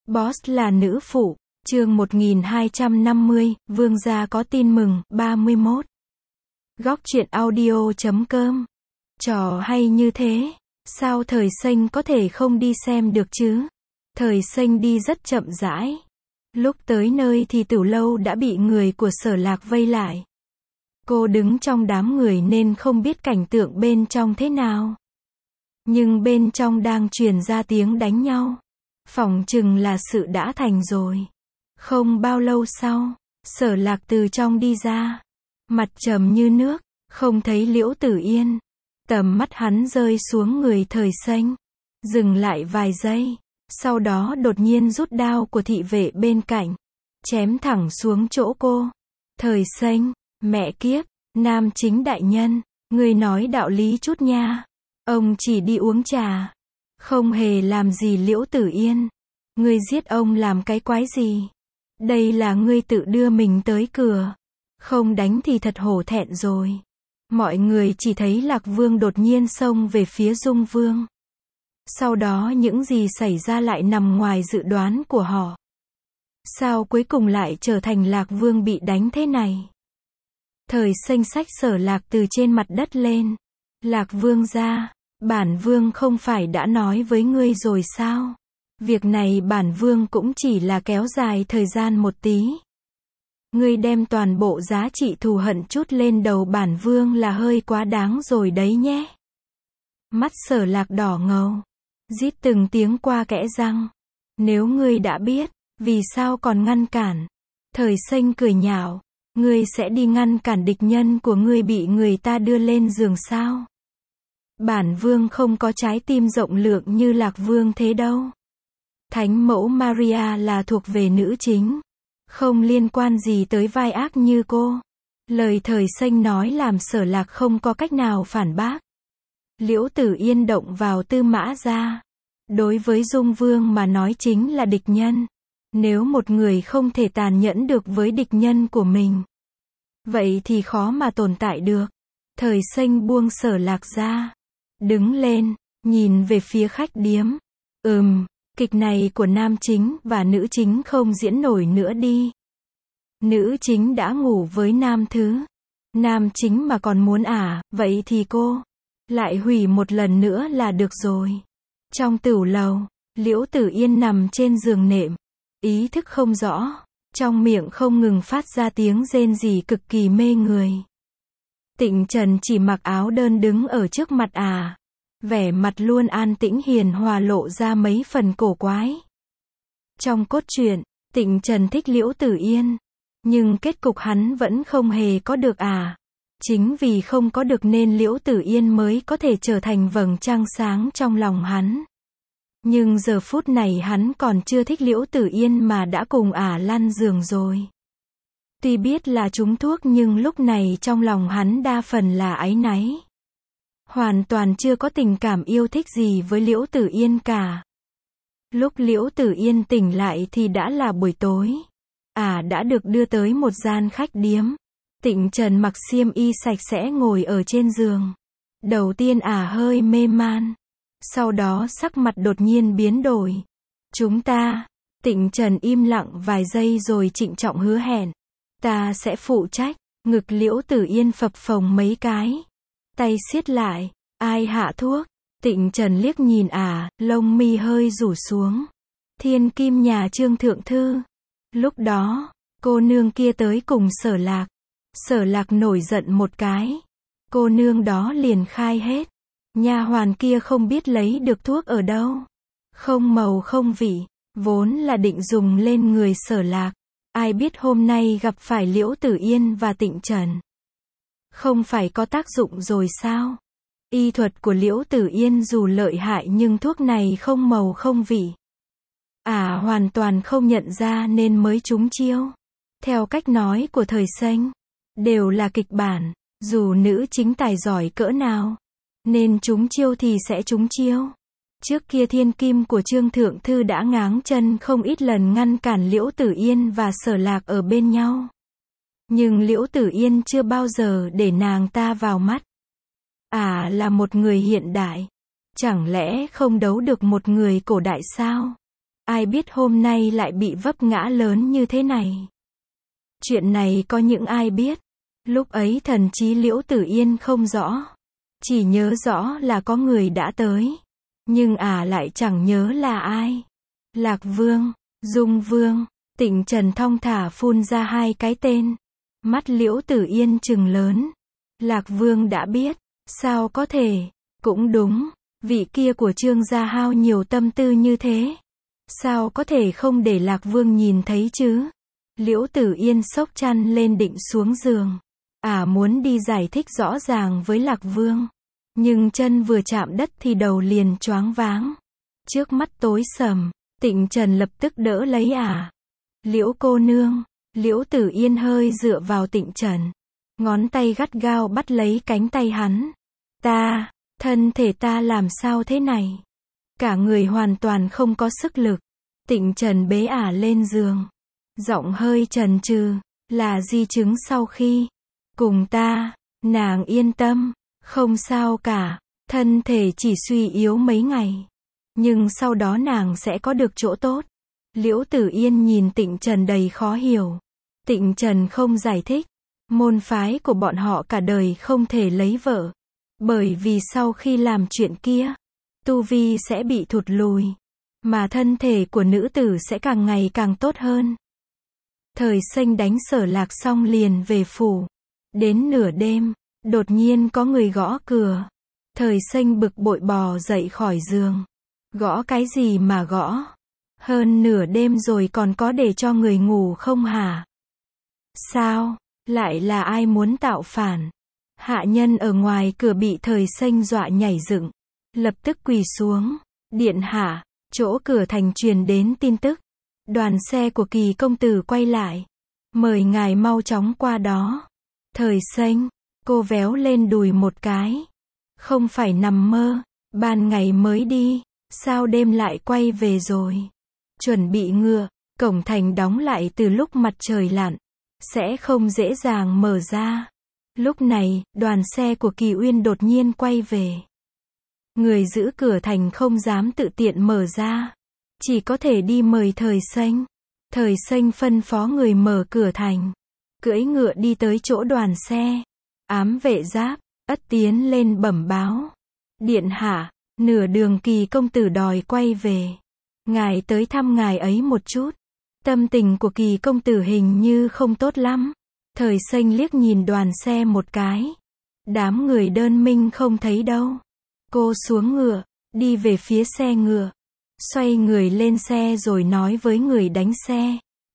Boss là nữ phụ. Chương 1250, Vương gia có tin mừng, 31. Góc truyện audio.com. Trò hay như thế, sao Thời Xanh có thể không đi xem được chứ? Thời Xanh đi rất chậm rãi. Lúc tới nơi thì Tử Lâu đã bị người của Sở Lạc vây lại. Cô đứng trong đám người nên không biết cảnh tượng bên trong thế nào. Nhưng bên trong đang truyền ra tiếng đánh nhau. Phỏng chừng là sự đã thành rồi. Không bao lâu sau, Sở Lạc từ trong đi ra. Mặt trầm như nước, không thấy Liễu Tử Yên. Tầm mắt hắn rơi xuống người Thời Xanh. Dừng lại vài giây. Sau đó đột nhiên rút đao của thị vệ bên cạnh. Chém thẳng xuống chỗ cô. Thời Xanh, mẹ kiếp, Nam Chính đại nhân, ngươi nói đạo lý chút nha. Ông chỉ đi uống trà. Không hề làm gì Liễu Tử Yên. Ngươi giết ông làm cái quái gì? Đây là ngươi tự đưa mình tới cửa. Không đánh thì thật hổ thẹn rồi. Mọi người chỉ thấy Lạc Vương đột nhiên xông về phía Dung Vương. Sau đó những gì xảy ra lại nằm ngoài dự đoán của họ. Sao cuối cùng lại trở thành Lạc Vương bị đánh thế này? Thời Xanh xách Sở Lạc từ trên mặt đất lên. Lạc Vương gia, bản vương không phải đã nói với ngươi rồi sao? Việc này bản vương cũng chỉ là kéo dài thời gian một tí. Ngươi đem toàn bộ giá trị thù hận chút lên đầu bản vương là hơi quá đáng rồi đấy nhé. Mắt Sở Lạc đỏ ngầu, rít từng tiếng qua kẽ răng. Nếu ngươi đã biết, vì sao còn ngăn cản? Thời Xanh cười nhạo, ngươi sẽ đi ngăn cản địch nhân của ngươi bị người ta đưa lên giường sao? Bản vương không có trái tim rộng lượng như Lạc Vương thế đâu. Thánh mẫu Maria là thuộc về nữ chính, không liên quan gì tới vai ác như cô. Lời Thời Xanh nói làm Sở Lạc không có cách nào phản bác. Liễu Tử Yên động vào Tư Mã gia. Đối với Dung Vương mà nói chính là địch nhân. Nếu một người không thể tàn nhẫn được với địch nhân của mình, vậy thì khó mà tồn tại được. Thời Xanh buông Sở Lạc ra, đứng lên, nhìn về phía khách điếm. Kịch này của nam chính và nữ chính không diễn nổi nữa đi. Nữ chính đã ngủ với nam thứ. Nam chính mà còn muốn vậy thì cô lại hủy một lần nữa là được rồi. Trong tửu lầu, Liễu Tử Yên nằm trên giường nệm, ý thức không rõ, trong miệng không ngừng phát ra tiếng rên rỉ cực kỳ mê người. Tịnh Trần chỉ mặc áo đơn đứng ở trước mặt vẻ mặt luôn an tĩnh hiền hòa lộ ra mấy phần cổ quái. Trong cốt truyện, Tịnh Trần thích Liễu Tử Yên, nhưng kết cục hắn vẫn không hề có được Chính vì không có được nên Liễu Tử Yên mới có thể trở thành vầng trăng sáng trong lòng hắn. Nhưng giờ phút này hắn còn chưa thích Liễu Tử Yên mà đã cùng lăn giường rồi. Tuy biết là trúng thuốc nhưng lúc này trong lòng hắn đa phần là áy náy. Hoàn toàn chưa có tình cảm yêu thích gì với Liễu Tử Yên cả. Lúc Liễu Tử Yên tỉnh lại thì đã là buổi tối. Đã được đưa tới một gian khách điếm. Tịnh Trần mặc xiêm y sạch sẽ ngồi ở trên giường. Đầu tiên hơi mê man. Sau đó sắc mặt đột nhiên biến đổi. Chúng ta, Tịnh Trần im lặng vài giây rồi trịnh trọng hứa hẹn. Ta sẽ phụ trách. Ngực Liễu Tử Yên phập phồng mấy cái. Tay siết lại. Ai hạ thuốc? Tịnh Trần liếc nhìn lông mi hơi rủ xuống. Thiên kim nhà Trương thượng thư. Lúc đó, cô nương kia tới cùng Sở Lạc. Sở Lạc nổi giận một cái. Cô nương đó liền khai hết. Nha hoàn kia không biết lấy được thuốc ở đâu. Không màu không vị. Vốn là định dùng lên người Sở Lạc. Ai biết hôm nay gặp phải Liễu Tử Yên và Tịnh Trần. Không phải có tác dụng rồi sao? Y thuật của Liễu Tử Yên dù lợi hại nhưng thuốc này không màu không vị. Hoàn toàn không nhận ra nên mới trúng chiêu. Theo cách nói của Thời Xanh, đều là kịch bản, dù nữ chính tài giỏi cỡ nào, nên trúng chiêu thì sẽ trúng chiêu. Trước kia thiên kim của Trương Thượng Thư đã ngáng chân không ít lần ngăn cản Liễu Tử Yên và Sở Lạc ở bên nhau. Nhưng Liễu Tử Yên chưa bao giờ để nàng ta vào mắt. Là một người hiện đại. Chẳng lẽ không đấu được một người cổ đại sao? ai biết hôm nay lại bị vấp ngã lớn như thế này. Chuyện này có những ai biết. Lúc ấy thần trí Liễu Tử Yên không rõ. Chỉ nhớ rõ là có người đã tới. Nhưng lại chẳng nhớ là ai. Lạc Vương, Dung Vương, Tịnh Trần thong thả phun ra hai cái tên. Mắt Liễu Tử Yên trừng lớn. Lạc Vương đã biết, sao có thể, cũng đúng, vị kia của Trương gia hao nhiều tâm tư như thế. Sao có thể không để Lạc Vương nhìn thấy chứ? Liễu Tử Yên xốc chăn lên định xuống giường. Muốn đi giải thích rõ ràng với Lạc Vương. Nhưng chân vừa chạm đất thì đầu liền choáng váng. Trước mắt tối sầm, Tịnh Trần lập tức đỡ lấy Liễu cô nương. Liễu Tử Yên hơi dựa vào Tịnh Trần. Ngón tay gắt gao bắt lấy cánh tay hắn. Thân thể ta làm sao thế này? Cả người hoàn toàn không có sức lực. Tịnh Trần bế lên giường. Giọng hơi chần chừ, là di chứng sau khi cùng ta, nàng yên tâm, không sao cả, thân thể chỉ suy yếu mấy ngày. Nhưng sau đó nàng sẽ có được chỗ tốt. Liễu Tử Yên nhìn Tịnh Trần đầy khó hiểu. Tịnh Trần không giải thích. Môn phái của bọn họ cả đời không thể lấy vợ. Bởi vì sau khi làm chuyện kia, tu vi sẽ bị thụt lùi. Mà thân thể của nữ tử sẽ càng ngày càng tốt hơn. Thời Xanh đánh Sở Lạc xong liền về phủ. Đến nửa đêm, đột nhiên có người gõ cửa. Thời Xanh bực bội bò dậy khỏi giường. Gõ cái gì mà gõ? Hơn nửa đêm rồi còn có để cho người ngủ không hả? Sao? Lại là ai muốn tạo phản? Hạ nhân ở ngoài cửa bị Thời Xanh dọa nhảy dựng. Lập tức quỳ xuống. Điện hạ, chỗ cửa thành truyền đến tin tức. Đoàn xe của Kỳ công tử quay lại. Mời ngài mau chóng qua đó. Thời Xanh, cô véo lên đùi một cái. Không phải nằm mơ, ban ngày mới đi, sao đêm lại quay về rồi? Chuẩn bị ngựa, cổng thành đóng lại từ lúc mặt trời lặn. Sẽ không dễ dàng mở ra. Lúc này, đoàn xe của Kỳ Uyên đột nhiên quay về. Người giữ cửa thành không dám tự tiện mở ra. Chỉ có thể đi mời Thời Xanh. Thời Xanh phân phó người mở cửa thành. Cưỡi ngựa đi tới chỗ đoàn xe. Ám vệ giáp, ất tiến lên bẩm báo. Điện hạ, nửa đường Kỳ công tử đòi quay về. Ngài tới thăm ngài ấy một chút. Tâm tình của Kỳ công tử hình như không tốt lắm. Thời Xanh liếc nhìn đoàn xe một cái. Đám người đơn minh không thấy đâu. Cô xuống ngựa, đi về phía xe ngựa. Xoay người lên xe rồi nói với người đánh xe.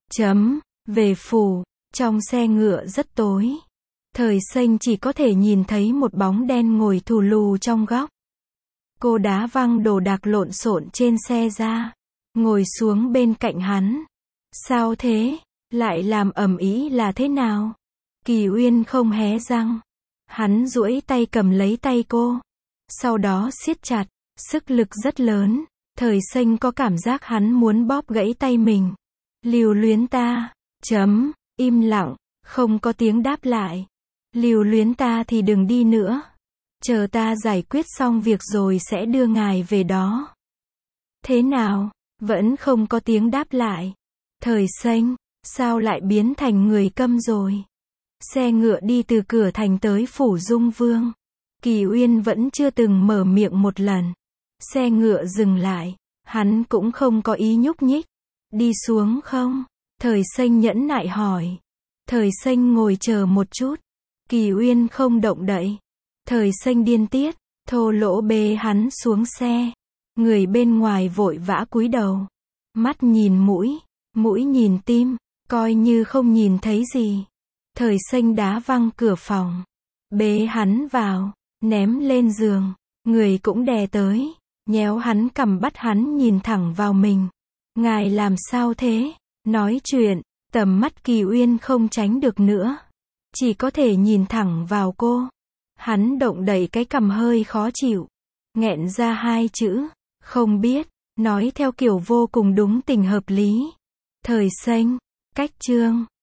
Về phủ. Trong xe ngựa rất tối. Thời Xanh chỉ có thể nhìn thấy một bóng đen ngồi thù lù trong góc. Cô đá văng đồ đạc lộn xộn trên xe ra. Ngồi xuống bên cạnh hắn. Sao thế? Lại làm ầm ĩ là thế nào? Kỳ Uyên không hé răng. Hắn duỗi tay cầm lấy tay cô. Sau đó siết chặt. Sức lực rất lớn. Thời Xanh có cảm giác hắn muốn bóp gãy tay mình. Lưu luyến ta. Im lặng. Không có tiếng đáp lại. Lưu luyến ta thì đừng đi nữa. Chờ ta giải quyết xong việc rồi sẽ đưa ngài về đó. Thế nào? Vẫn không có tiếng đáp lại. Thời Xanh, sao lại biến thành người câm rồi? Xe ngựa đi từ cửa thành tới phủ Dung Vương. Kỳ Uyên vẫn chưa từng mở miệng một lần. Xe ngựa dừng lại. Hắn cũng không có ý nhúc nhích. Đi xuống không? Thời Xanh nhẫn nại hỏi. Thời Xanh ngồi chờ một chút. Kỳ Uyên không động đậy. Thời Xanh điên tiết, thô lỗ bế hắn xuống xe. Người bên ngoài vội vã cúi đầu. Mắt nhìn mũi, mũi nhìn tim, coi như không nhìn thấy gì. Thời Xanh đá văng cửa phòng. Bế hắn vào, ném lên giường. Người cũng đè tới, nhéo hắn cằm bắt hắn nhìn thẳng vào mình. Ngài làm sao thế? Nói chuyện, tầm mắt Kỳ Uyên không tránh được nữa. Chỉ có thể nhìn thẳng vào cô. Hắn động đậy cái cằm hơi khó chịu. Nghẹn ra hai chữ. Không biết. Nói theo kiểu vô cùng đúng tình hợp lý. Thời Xanh. Cách chương.